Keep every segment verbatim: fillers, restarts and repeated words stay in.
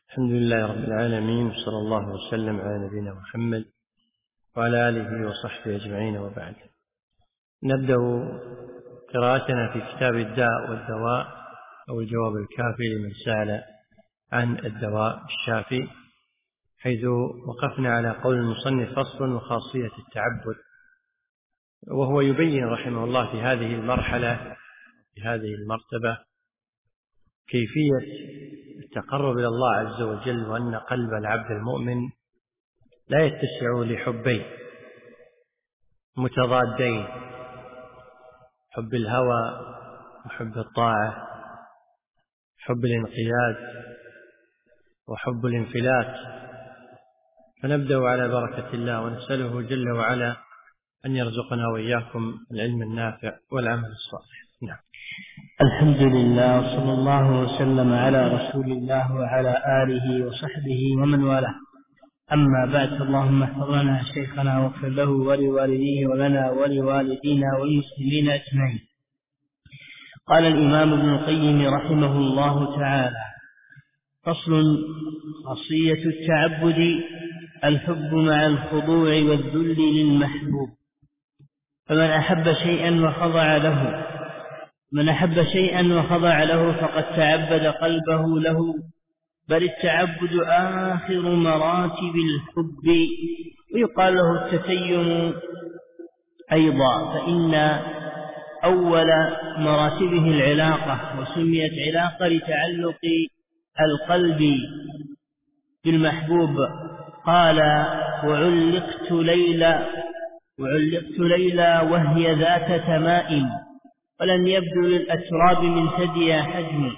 الحمد لله رب العالمين، صلى الله وسلم على نبينا محمد وعلى آله وصحبه أجمعين، وبعد. نبدأ قراءتنا في كتاب الداء والدواء أو الجواب الكافي لمن سأل عن الدواء الشافي، حيث وقفنا على قول المصنف: فصل وخاصية التعبد. وهو يبين رحمه الله في هذه المرحلة في هذه المرتبة كيفية التقرب إلى الله عز وجل، وأن قلب العبد المؤمن لا يتسع لحبين متضادين: حب الهوى وحب الطاعة، حب الانقياد وحب الانفلات. فنبدأ على بركة الله ونسأله جل وعلا أن يرزقنا وإياكم العلم النافع والعمل الصالح. نعم. الحمد لله، وصلى الله وسلم على رسول الله وعلى آله وصحبه ومن والاه. أما بعد، اللهم احفظ لنا شيخنا واغفر له ولوالديه ولنا ولوالدينا والمسلمين أجمعين. قال الإمام ابن القيم رحمه الله تعالى: فصل: خاصية التعبد الحب مع الخضوع والذل للمحبوب. فمن أحب شيئا وخضع له من أحب شيئا وخضع له فقد تعبد قلبه له، بل التعبد آخر مراتب الحب، ويقال له التتيم أيضا، فإن أول مراتبه العلاقة، وسميت علاقة لتعلق القلب بالمحبوب. قال: وعلقت ليلى وعلقت ليلى وهي ذات تمائم، ولن يبدو للأتراب من ثدي حجم.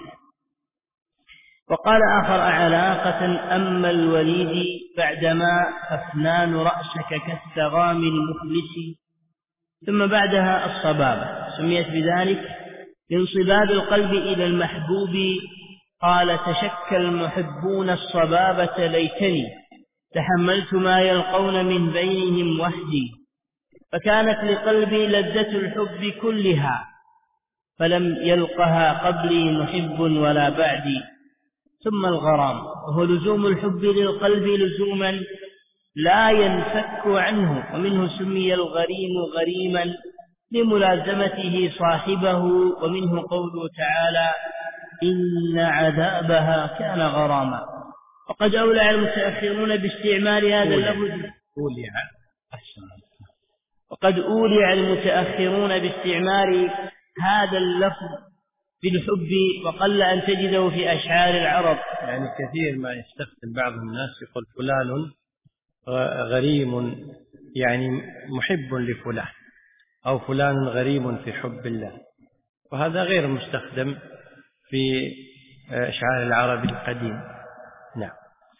وقال آخر: علاقة أما الوليد بعدما أفنان رأسك كالثغام المفلس. ثم بعدها الصبابة، سميت بذلك لانصباب القلب إلى المحبوب. قال: تشكى المحبون الصبابة ليتني تحملت ما يلقون من بينهم وحدي، فكانت لقلبي لذة الحب كلها، فلم يلقها قبلي محب ولا بعدي. ثم الغرام، وهو لزوم الحب للقلب لزوما لا ينفك عنه، ومنه سمي الغريم غريما لملازمته صاحبه، ومنه قوله تعالى: إن عذابها كان غراما. وقد أولع المتأخرون باستعمال هذا اللفظ وقد أولع المتأخرون باستعمال هذا اللفظ بالحب، وقل أن تجده في أشعار العرب. يعني كثير ما يستخدم بعض الناس يقول فلان غريم، يعني محب لفلان، أو فلان غريم في حب الله، وهذا غير مستخدم في أشعار العرب القديم. نعم.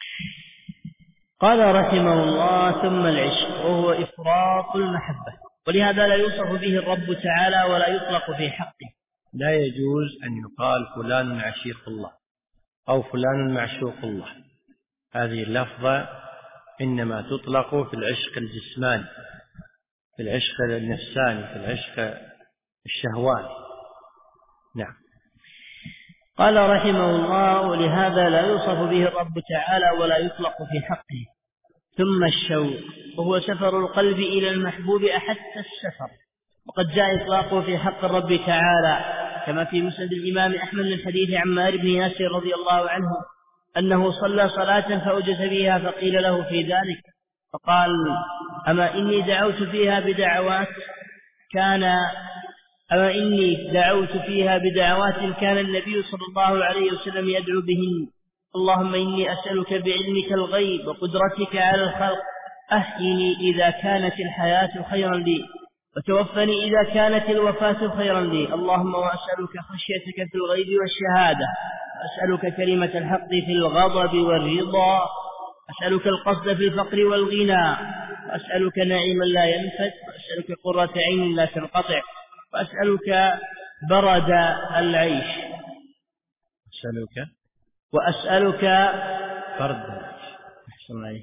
قال رحمه الله: ثم العشق، وهو إفراط المحبة، ولهذا لا يوصف به الرب تعالى ولا يطلق في حقه. لا يجوز أن يقال فلان عشيق الله أو فلان معشوق الله. هذه اللفظة إنما تطلق في العشق الجسماني، في العشق النفساني، في العشق الشهواني. نعم. قال رحمه الله: ولهذا لا يوصف به الرب تعالى ولا يطلق في حقه. ثم الشوق، وهو سفر القلب إلى المحبوب أحث السفر، وقد جاء إطلاقه في حق الرب تعالى، كما في مسند الإمام أحمد من حديث عمار بن ياسر رضي الله عنه أنه صلى صلاة فأوجس بها، فقيل له في ذلك فقال: أما إني دعوت فيها بدعوات كان أما إني دعوت فيها بدعوات كان النبي صلى الله عليه وسلم يدعو بهن. اللهم إني أسألك بعلمك الغيب وقدرتك على الخلق، أحيني إذا كانت الحياة خيرا لي، وتوفني إذا كانت الوفاة خيرا لي. اللهم وأسألك خشيتك في الغيب والشهادة، أسألك كلمة الحق في الغضب والرضا، أسألك القصد في الفقر والغنى، وأسألك نعيما لا ينفد، وأسألك قرة عين لا تنقطع، وأسألك برد العيش أسألك وأسألك برد العيش. أحسن عليك،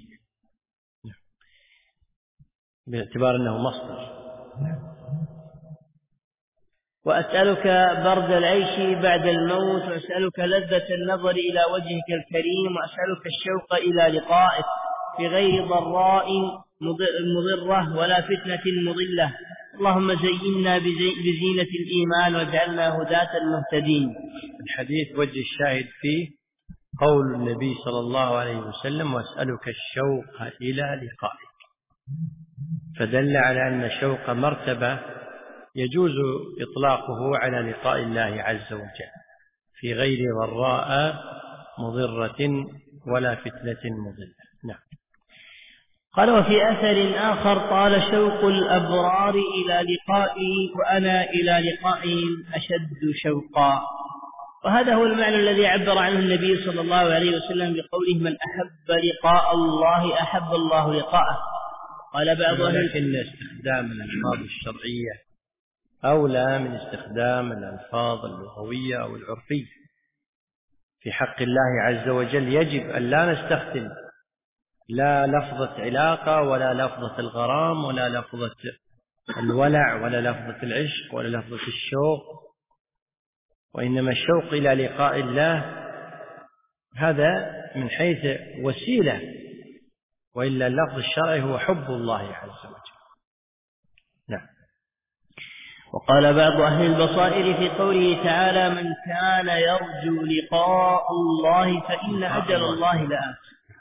باعتبار أنه مصدر. وأسألك برد العيش بعد الموت، وأسألك لذة النظر إلى وجهك الكريم، وأسألك الشوق إلى لقائك في غير ضراء مضرة ولا فتنة مضلة. اللهم زينا بزينة الإيمان واجعلنا هداة المهتدين. الحديث وجه الشاهد فيه قول النبي صلى الله عليه وسلم: وأسألك الشوق إلى لقائك، فدل على أن الشوق مرتبة يجوز إطلاقه على لقاء الله عز وجل في غير ضراء مضرة ولا فتنة مضلة. نعم. قال: وفي أثر آخر: طال شوق الأبرار إلى لقائي وأنا إلى لقائهم أشد شوقا. وهذا هو المعنى الذي عبر عنه النبي صلى الله عليه وسلم بقوله: من أحب لقاء الله أحب الله لقاءه. قال بعض أهل لكن استخدام الألفاظ الشرعية أولى من استخدام الألفاظ اللغوية أو العرفية. في حق الله عز وجل يجب أن لا نستخدم لا لفظة علاقة ولا لفظة الغرام ولا لفظة الولع ولا لفظة العشق ولا لفظة الشوق، وإنما الشوق إلى لقاء الله هذا من حيث وسيلة، وإلا اللفظ الشرعي هو حب الله عز وجل. نعم. وقال بعض أهل البصائر في قوله تعالى: من كان يرجو لقاء الله فإن أجل الله لآت.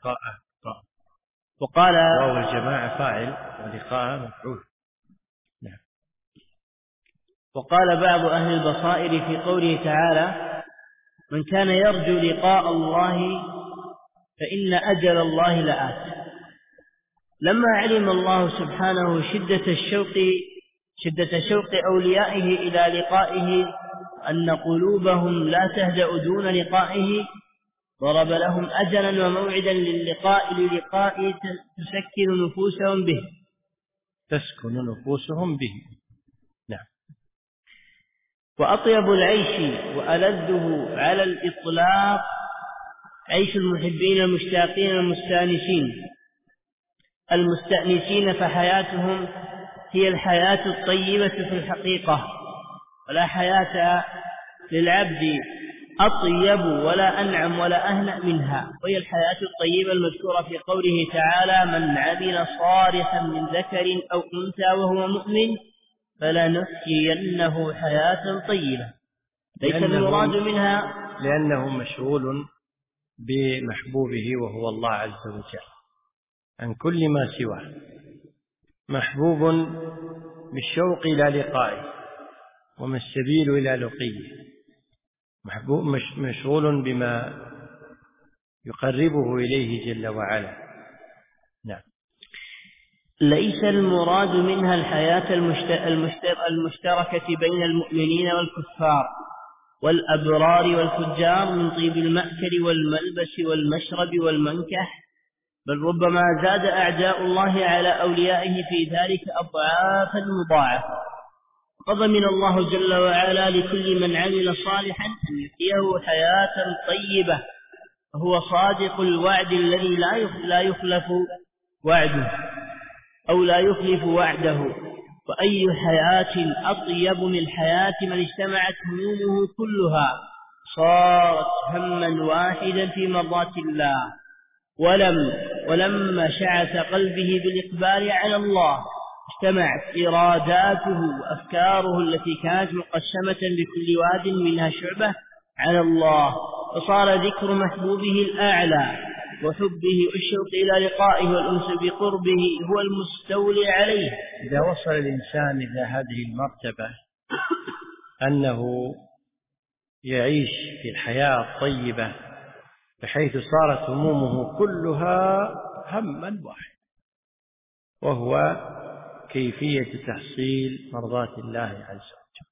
وقال واو الجماعة فاعل ولقاء مفعول. نعم. وقال بعض أهل البصائر في قوله تعالى: من كان يرجو لقاء الله فإن أجل الله لآت. لما علم الله سبحانه شدة الشوق شدة شوق أوليائه إلى لقائه، أن قلوبهم لا تهدأ دون لقائه، ضرب لهم أجلا وموعدا للقاء للقاء تسكن نفوسهم به تسكن نفوسهم به. نعم. وأطيب العيش وألذه على الإطلاق عيش المحبين المشتاقين المستانسين المستأنسين، فحياتهم هي الحياة الطيبة في الحقيقة، ولا حياة للعبد أطيب ولا أنعم ولا أهنأ منها، وهي الحياة الطيبة المذكورة في قوله تعالى: من عمل صالحا من ذكر أو أنثى وهو مؤمن فلنحيينه حياة طيبة. ليس المراد منها لأنه مشغول بمحبوبه وهو الله عز وجل عن كل ما سواه، محبوب بالشوق إلى لقائه وما السبيل إلى لقيه، محبوب مشغول بما يقربه إليه جل وعلا. نعم. ليس المراد منها الحياة المشتركة بين المؤمنين والكفار والأبرار والفجار من طيب المأكل والملبس والمشرب والمنكح، بل ربما زاد أعداء الله على أوليائه في ذلك أضعافا مضاعفة. وضمن الله جل وعلا لكل من عمل صالحا أن يحييه حياة طيبة، وهو صادق الوعد الذي لا يخلف وعده أو لا يخلف وعده. وأي حياة أطيب من حياة من اجتمعت همومه كلها صارت هما واحدا في مرضات الله، ولم ولما شعث قلبه بالإقبال على الله اجتمعت إراداته وأفكاره التي كانت مقسمة بكل واد منها شعبة على الله، فصار ذكر محبوبه الأعلى وحبه والشوق إلى لقائه والأنس بقربه هو المستولي عليه. إذا وصل الإنسان إلى هذه المرتبة أنه يعيش في الحياة الطيبة بحيث صارت همومه كلها هما واحد، وهو كيفية تحصيل مرضاة الله عز وجل.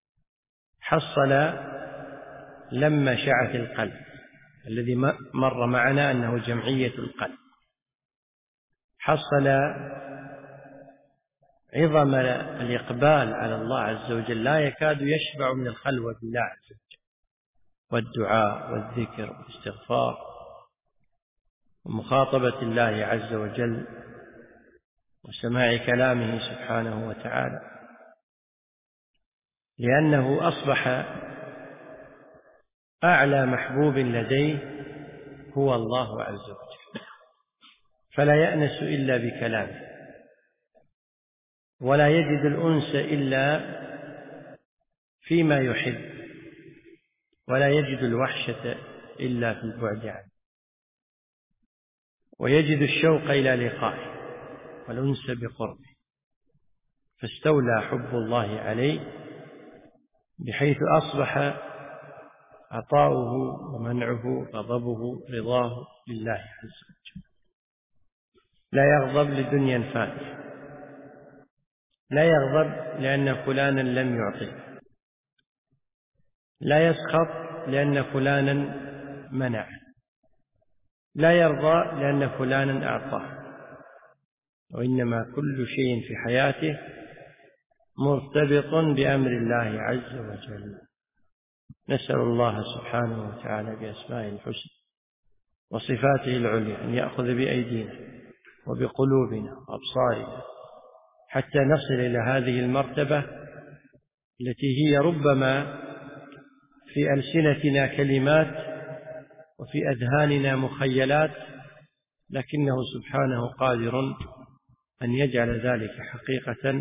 حصل لما شعث القلب الذي مر معنا أنه جمعية القلب، حصل عظم الإقبال على الله عز وجل، لا يكاد يشبع من الخلوة بالله عز وجل والدعاء والذكر والاستغفار ومخاطبة الله عز وجل وسماع كلامه سبحانه وتعالى. لأنه أصبح أعلى محبوب لديه هو الله عز وجل، فلا يأنس إلا بكلامه، ولا يجد الأنس إلا فيما يحب، ولا يجد الوحشة إلا في البعد عنه، ويجد الشوق إلى لقائه والأنس بقربه، فاستولى حب الله عليه بحيث أصبح عطاؤه ومنعه غضبه رضاه لله عز وجل. لا يغضب لدنيا فانية، لا يغضب لأن فلانا لم يعطيه، لا يسخط لأن فلانا منع، لا يرضى لأن فلانا أعطاه، وإنما كل شيء في حياته مرتبط بأمر الله عز وجل. نسأل الله سبحانه وتعالى بأسمائه الحسنى وصفاته العليا أن يأخذ بأيدينا وبقلوبنا وأبصارنا حتى نصل إلى هذه المرتبة التي هي ربما في ألسنتنا كلمات وفي أذهاننا مخيلات، لكنه سبحانه قادر أن يجعل ذلك حقيقة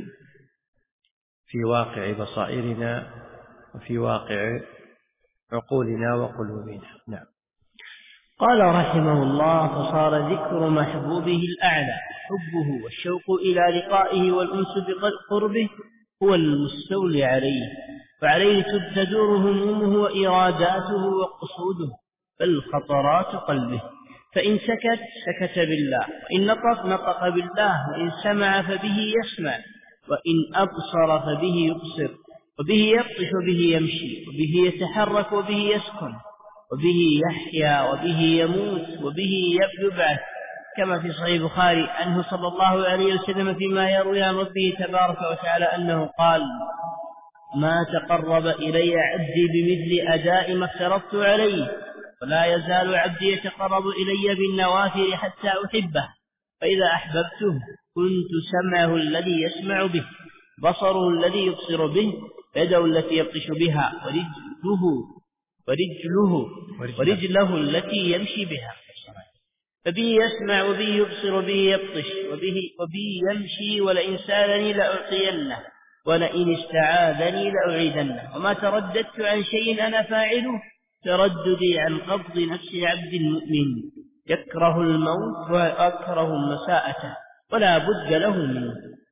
في واقع بصائرنا وفي واقع عقولنا وقلوبنا. نعم. قال رحمه الله: فصار ذكر محبوبه الأعلى حبه والشوق إلى لقائه والأنس بقربه هو المستولي عليه، فعليه تدور همومه وإراداته وقصوده بل خطرات قلبه، فإن سكت سكت بالله، وإن نطق نطق بالله، وإن سمع فبه يسمع، وإن أبصر فبه يبصر، وبه يبطش وبه يمشي، وبه يتحرك وبه يسكن، وبه يحيا وبه يموت، وبه يبعث، كما في صحيح البخاري عنه صلى الله عليه وسلم فيما يروي عن ربه تبارك وتعالى أنه قال: ما تقرب إلي عبدي بمثل أداء ما افترضت عليه، ولا يزال عبدي يتقرب إلي بالنوافل حتى أحبه، فإذا أحببته كنت سمعه الذي يسمع به، بصره الذي يبصر به، يده التي يبطش بها، ورجله ورجله ورجله التي يمشي بها، فبه يسمع وبه يبصر وبه يبطش وبه, وبه يمشي، ولئن سألني لأعطينه، ولئن استعاذني لأعيدنه، وما ترددت عن شيء أنا فاعله ترددي عن قبض نفس عبد المؤمن يكره الموت وأكره مساءته ولا بد له منه.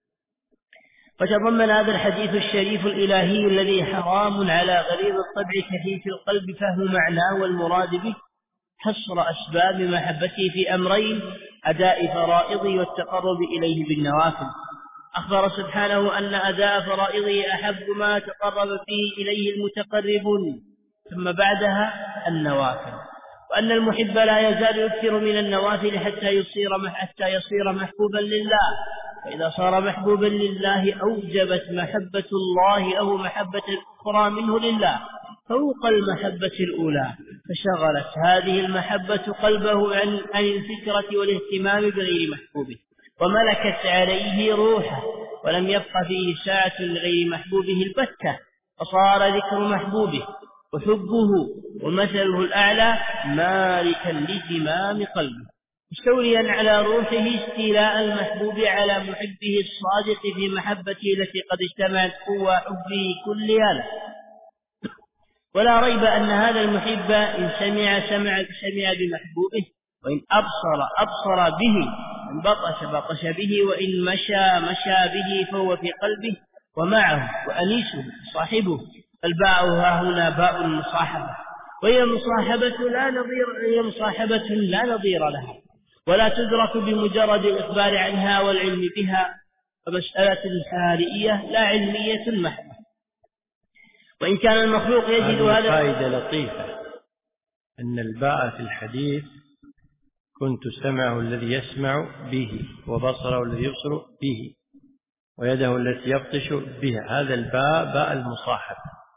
وتضمن هذا الحديث الشريف الإلهي الذي حرام على غليظ الطبع كثيف القلب فهم معناه والمراد به حصر أسباب محبته في أمرين: أداء فرائضه والتقرب إليه بالنوافل. أخبر سبحانه أن أداء فرائضه أحب ما تقرب فيه إليه المتقربون، ثم بعدها النوافل، وأن المحب لا يزال يكثر من النوافل حتى يصير حتى يصير محبوبا لله، فإذا صار محبوبا لله أوجبت محبة الله أو محبة أخرى منه لله فوق المحبة الأولى، فشغلت هذه المحبة قلبه عن عن الفكرة والاهتمام بغير محبوبه، وملكت عليه روحه، ولم يبق فيه ساعة لغير محبوبه البتة، فصار ذكر محبوبه وحبه ومثله الأعلى مالكا لزمام قلبه، مستوليا على روحه استيلاء المحبوب على محبه الصادق في محبته التي قد اجتمعت قوى حبه كلها له. ولا ريب أن هذا المحب إن سمع سمع سمع بمحبوبه، وإن أبصر أبصر به، إن بطش بطش به، وإن مشى مشى به، فهو في قلبه ومعه وأنيسه صاحبه. الباء ها هنا باء المصاحبة، وهي مصاحبة لا نظير هي مصاحبة لا نظير لها، ولا تدرك بمجرد الإخبار عنها والعلم بها، فمسألة حالية لا علمية محضة. وإن كان المخلوق يجد هذا فائدة لطيفة، أن الباء في الحديث كنت سمعه الذي يسمع به، وبصره الذي يبصر به، ويده التي يبطش بها. هذا الباء باء المصاحبة،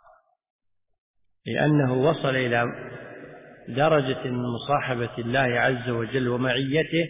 لأنه وصل إلى درجة من مصاحبة الله عز وجل ومعيته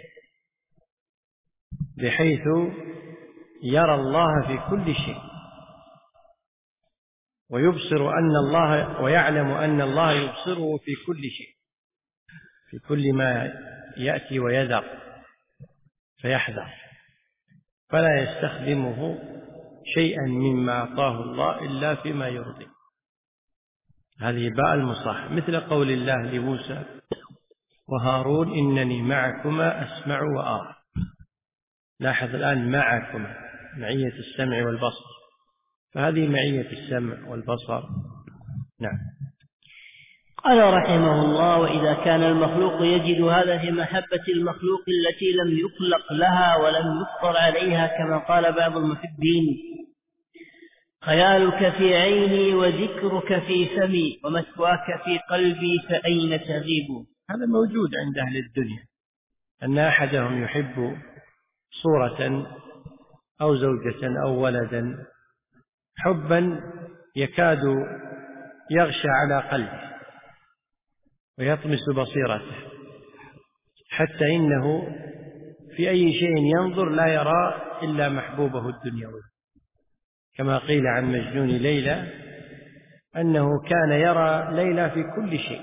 بحيث يرى الله في كل شيء، ويبصر أن الله ويعلم أن الله يبصره في كل شيء، في كل ما يأتي ويذر فيحذر، فلا يستخدمه شيئا مما أعطاه الله إلا فيما يرضي. هذه باء المصاحبة، مثل قول الله لموسى وهارون إنني معكما أسمع وأرى. لاحظ الآن معكما، معية السمع والبصر، فهذه معية السمع والبصر. نعم. قال رحمه الله: وإذا كان المخلوق يجد هذا في محبة المخلوق التي لم يخلق لها ولم يفطر عليها، كما قال بعض المحبين: خيالك في عيني وذكرك في فمي ومثواك في قلبي فأين تغيب. هذا موجود عند أهل الدنيا، أن أحدهم يحب صورة أو زوجة أو ولدا حبا يكاد يغشى على قلبه ويطمس بصيرته، حتى إنه في أي شيء ينظر لا يرى إلا محبوبه الدنيوي، كما قيل عن مجنون ليلى أنه كان يرى ليلى في كل شيء،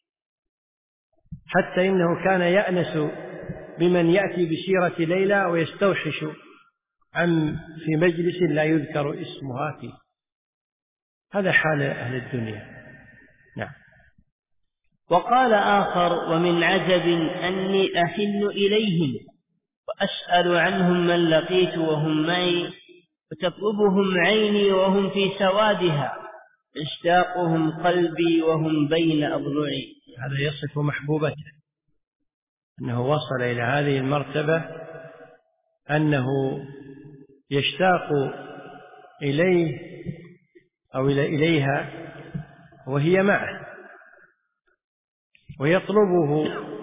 حتى إنه كان يأنس بمن يأتي بسيرة ليلى ويستوحش عن في مجلس لا يذكر اسمها فيه. هذا حال أهل الدنيا. نعم. وقال آخر: ومن عجب أني أحن إليهم وأسأل عنهم من لقيت وهم معي، وتطلبهم عيني وهم في سوادها، اشتاقهم قلبي وهم بين أضلعي. هذا يصف محبوبته، أنه وصل إلى هذه المرتبة أنه يشتاق إليه أو إلى إليها وهي معه، ويطلبه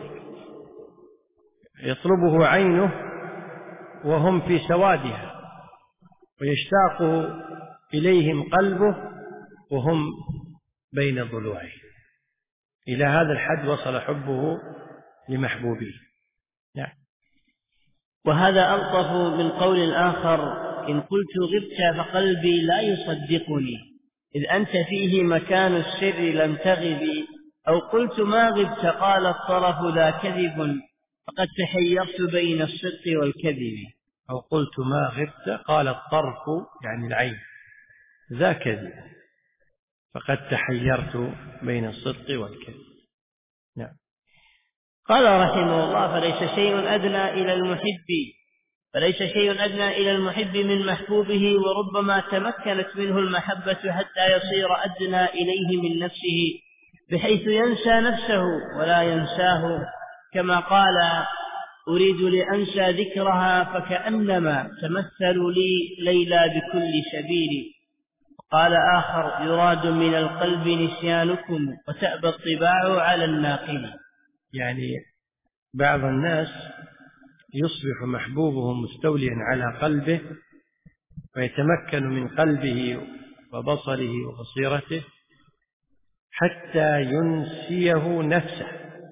يطلبه عينه وهم في سوادها، ويشتاق إليهم قلبه وهم بين ضلوعه. إلى هذا الحد وصل حبه لمحبوبه. نعم. وهذا ألطف من قول الآخر: إن قلت غبت فقلبي لا يصدقني، إذ أنت فيه مكان السر لم تغبي، أو قلت ما غبت قال الطرف ذا كذب، فقد تحيرت بين الصدق والكذب. أو قلت ما غبت قال الطرف يعني العين ذا كذب، فقد تحيرت بين الصدق والكذب. نعم. قال رحمه الله: فليس شيء أدنى إلى المحب فليس شيء أدنى إلى المحب من محبوبه، وربما تمكنت منه المحبة حتى يصير أدنى إليه من نفسه، بحيث ينسى نفسه ولا ينساه، كما قال: أريد لأنسى ذكرها فكأنما تمثل لي ليلى بكل سبيل. قال آخر: يراد من القلب نسيانكم وتأبى الطباع على الناقل. يعني بعض الناس يصبح محبوبه مستوليا على قلبه ويتمكن من قلبه وبصره وبصيرته حتى ينسيه نفسه،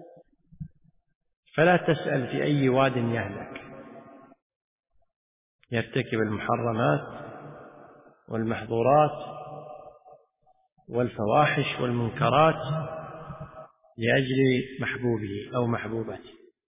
فلا تسأل في أي واد يهلك، يرتكب المحرمات والمحظورات والفواحش والمنكرات لأجل محبوبه أو محبوبته،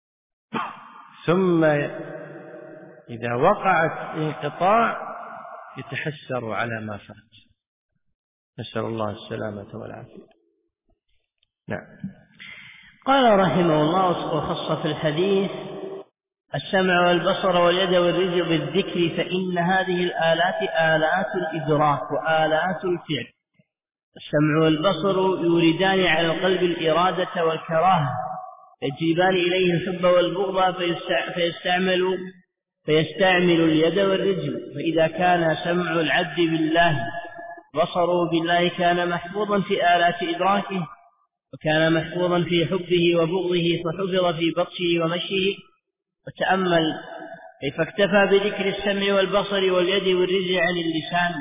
ثم إذا وقعت انقطاع يتحسر على ما فات. نسأل الله السلامة والعافية. نعم. قال رحمه الله: وخص في الحديث السمع والبصر واليد والرجل بالذكر، فإن هذه الآلات آلات الإدراك وآلات الفعل. السمع والبصر يوردان على القلب الإرادة والكراهة، يجيبان إليه الحب والبغض، فيستعمل فيستعمل اليد والرجل. فإذا كان سمع العبد بالله بصره بالله كان محفوظا في آلات إدراكه، وكان محفوظا في حبه وبغضه، فحفظ في بطشه ومشيه. وتأمل كيف اكتفى بذكر السمع والبصر واليد والرجل عن اللسان،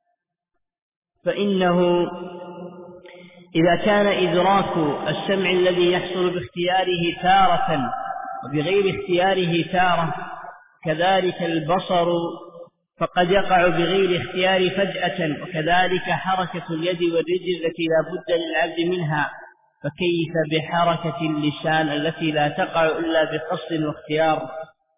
فإنه إذا كان إدراك السمع الذي يحصل باختياره تارة وبغير اختياره تارة، كذلك البصر فقد يقع بغير اختيار فجأة، وكذلك حركة اليد والرجل التي لا بد للعبد منها، فكيف بحركة اللسان التي لا تقع إلا بقصد واختيار؟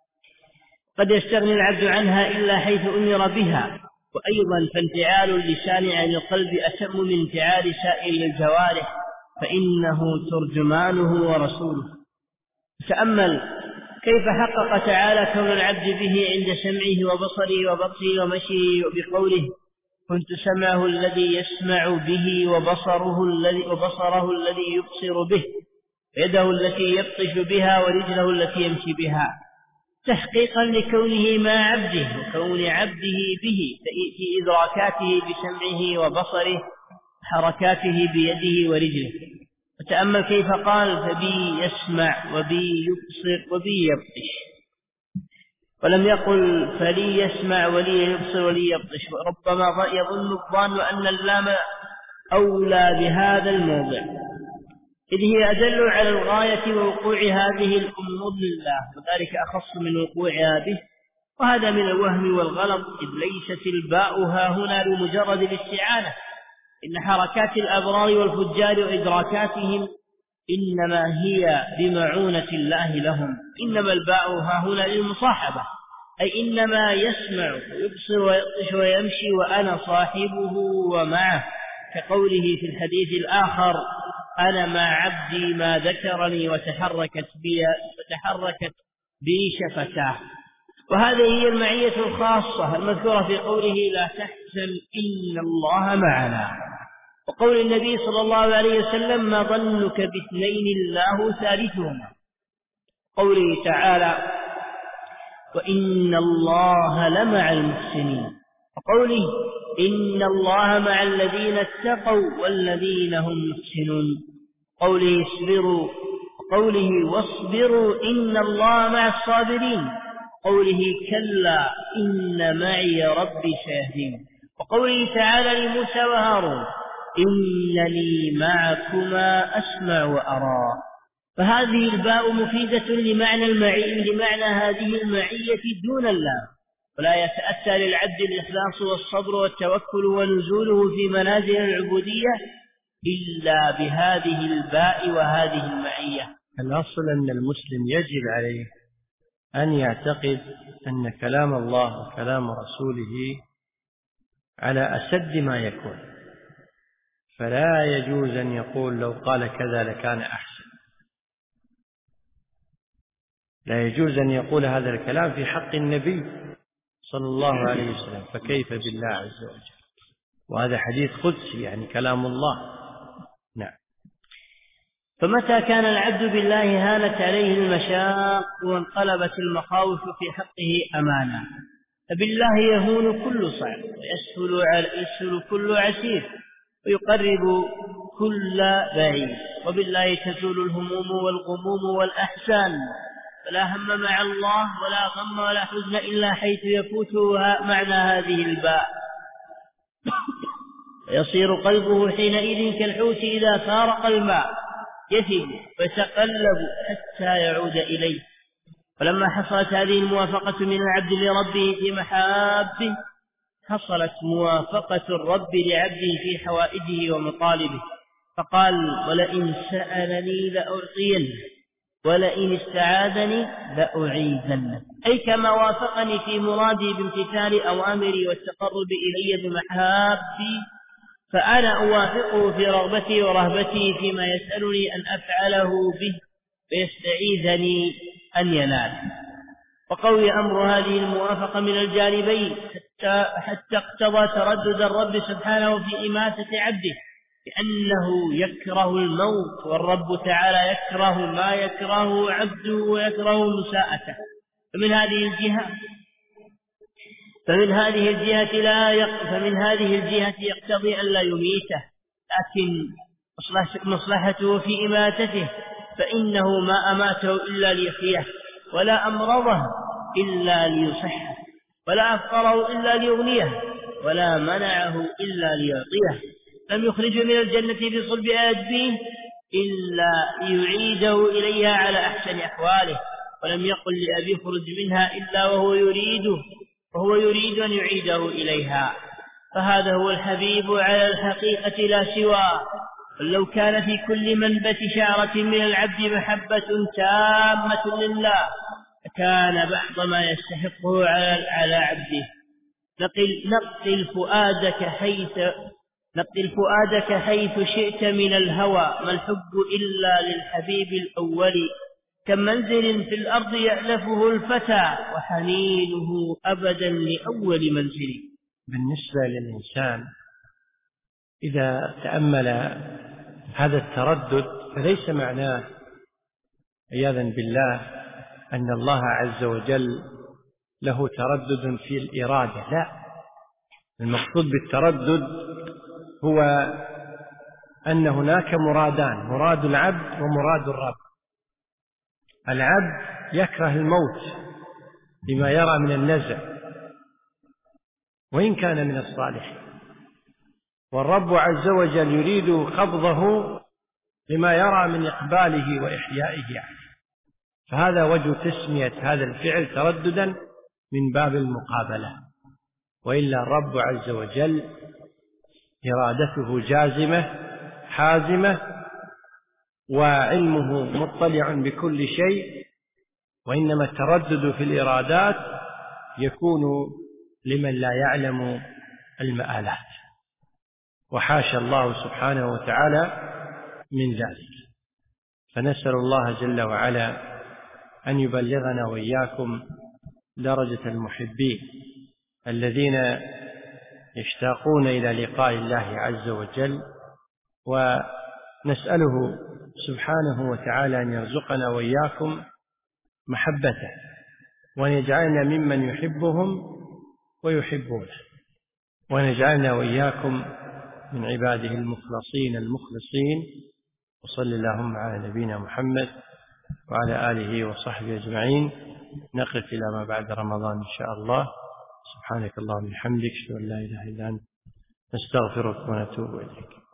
قد يستغني العبد عنها إلا حيث أمر بها. وأيضا فانفعال اللسان عن القلب أتم من انفعال سائر الجوارح، فإنه ترجمانه ورسوله. تأمل كيف حقق تعالى كون العبد به عند سمعه وبصره وبطشه ومشيه بقوله: كنت سمعه الذي يسمع به وبصره الذي, وبصره الذي يبصر به، يده التي يبطش بها ورجله التي يمشي بها، تحقيقا لكونه مع عبده وكون عبده به في إدراكاته بسمعه وبصره، حركاته بيده ورجله. وتأمل كيف قال: فبي يسمع وبي يبصر وبي يبطش، ولم يقل فلي يسمع ولي يبصر ولي يبطش. وربما يظن الظان أن اللام أولى بهذا الموضع، إذ هي أدل على الغاية ووقوع هذه الأمور لله، وذلك أخص من وقوعها به، وهذا من الوهم والغلط، إذ ليست الباء ها هنا بمجرد الاستعانة، إن حركات الأبرار والفجار وإدراكاتهم إنما هي بمعونة الله لهم، إنما الباء ها هنا للمصاحبة، أي إنما يسمع ويبصر ويبطش ويمشي وأنا صاحبه ومعه، كقوله في الحديث الآخر: أنا مع عبدي ما ذكرني وتحركت بي, وتحركت بي شفتاه. وهذه هي المعية الخاصة المذكورة في قوله: لا تحزن إن الله معنا، وقول النبي صلى الله عليه وسلم: ما ظنك باثنين الله ثالثهما، قوله تعالى: وإن الله لمع المحسنين، وقوله: إن الله مع الذين اتقوا والذين هم محسنون، قوله: اصبروا، وقوله: واصبروا إن الله مع الصابرين، قوله: كلا إن معي ربي سيهدين، وقوله تعالى لموسى وهارون: إنني معكما أسمع وأرى. فهذه الباء مفيدة لمعنى المعي لمعنى هذه المعية دون الله، ولا يتأتى للعبد الإخلاص والصبر والتوكل ونزوله في منازل العبودية إلا بهذه الباء وهذه المعية. الأصل أن المسلم يجب عليه أن يعتقد أن كلام الله وكلام رسوله على أسد ما يكون، فلا يجوز أن يقول لو قال كذا لكان أحسن، لا يجوز أن يقول هذا الكلام في حق النبي صلى الله عليه وسلم، فكيف بالله عز وجل؟ وهذا حديث قدسي، يعني كلام الله. نعم. فمتى كان العبد بالله هانت عليه المشاق وانقلبت المخاوف في حقه أمانا، فبالله يهون كل صعب ويسهل يسهل كل عسير ويقرب كل بعيد، وبالله تزول الهموم والغموم والأحزان، فلا هم مع الله ولا غم ولا حزن إلا حيث يفوتها معنى هذه الباء، ويصير قلبه حينئذ كالحوت إذا فارق الماء، يثب ويتقلب حتى يعود إليه. ولما حصلت هذه الموافقة من العبد لربه في محابه، حصلت موافقة الرب لعبده في حوائجه ومطالبه، فقال: ولئن سألني لأعطينه ولئن استعاذني لأعيذنه، أي كما وافقني في مرادي بامتثال أوامري والتقرب إلي بمحابي، فأنا أوافقه في رغبتي ورهبتي فيما يسألني أن أفعله به ويستعيذني أن ينال. وقوي أمر هذه الموافقة من الجانبين حتى, حتى اقتضى تردد الرب سبحانه في إماتة عبده، لأنه يكره الموت، والرب تعالى يكره ما يكره عبده ويكره مساءته. فمن هذه الجهة فمن هذه الجهة لا يق... فمن هذه الجهة يقتضي أن لا يميته، لكن مصلحته في إماتته، فإنه ما أماته إلا ليحييه، ولا أمرضه إلا ليصحه، ولا أفقره إلا ليغنيه، ولا منعه إلا ليعطيه، لم يخرجه من الجنة بصلب أيديه إلا يعيده إليها على أحسن أحواله، ولم يقل لأبي خرج منها إلا وهو يريده، وهو يريد أن يعيده إليها، فهذا هو الحبيب على الحقيقة لا سواه. لو كان في كل منبت شعرة من العبد محبة تامة لله كان بعض ما يستحقه على عبده. نقل, نقل فؤادك حيث نقل فؤادك حيث شئت من الهوى، ما الحب إلا للحبيب الأول. كم منزل في الأرض يألفه الفتى وحنينه أبدا لأول منزل. بالنسبة للإنسان إذا تأمل هذا التردد فليس معناه عياذا بالله أن الله عز وجل له تردد في الإرادة، لا، المقصود بالتردد هو أن هناك مرادان، مراد العبد ومراد الرب. العبد يكره الموت لما يرى من النزع وإن كان من الصالحين، والرب عز وجل يريد قبضه لما يرى من إقباله وإحيائه عليه. فهذا وجه تسمية هذا الفعل ترددا من باب المقابلة، وإلا الرب عز وجل إرادته جازمة حازمة وعلمه مطلع بكل شيء، وإنما التردد في الإرادات يكون لمن لا يعلم المآلات، وحاشا الله سبحانه وتعالى من ذلك. فنسأل الله جل وعلا أن يبلغنا وإياكم درجة المحبين الذين يشتاقون إلى لقاء الله عز وجل، ونسأله سبحانه وتعالى أن يرزقنا وإياكم محبته، وأن يجعلنا ممن يحبهم ويحبونه، وأن يجعلنا وإياكم من عباده المخلصين المخلصين. وصل اللهم على نبينا محمد وعلى آله وصحبه أجمعين. نقف إلى ما بعد رمضان إن شاء الله. سبحانك اللهم وبحمدك، أشهد أن لا إله إلا أنت، نستغفرك ونتوب إليك.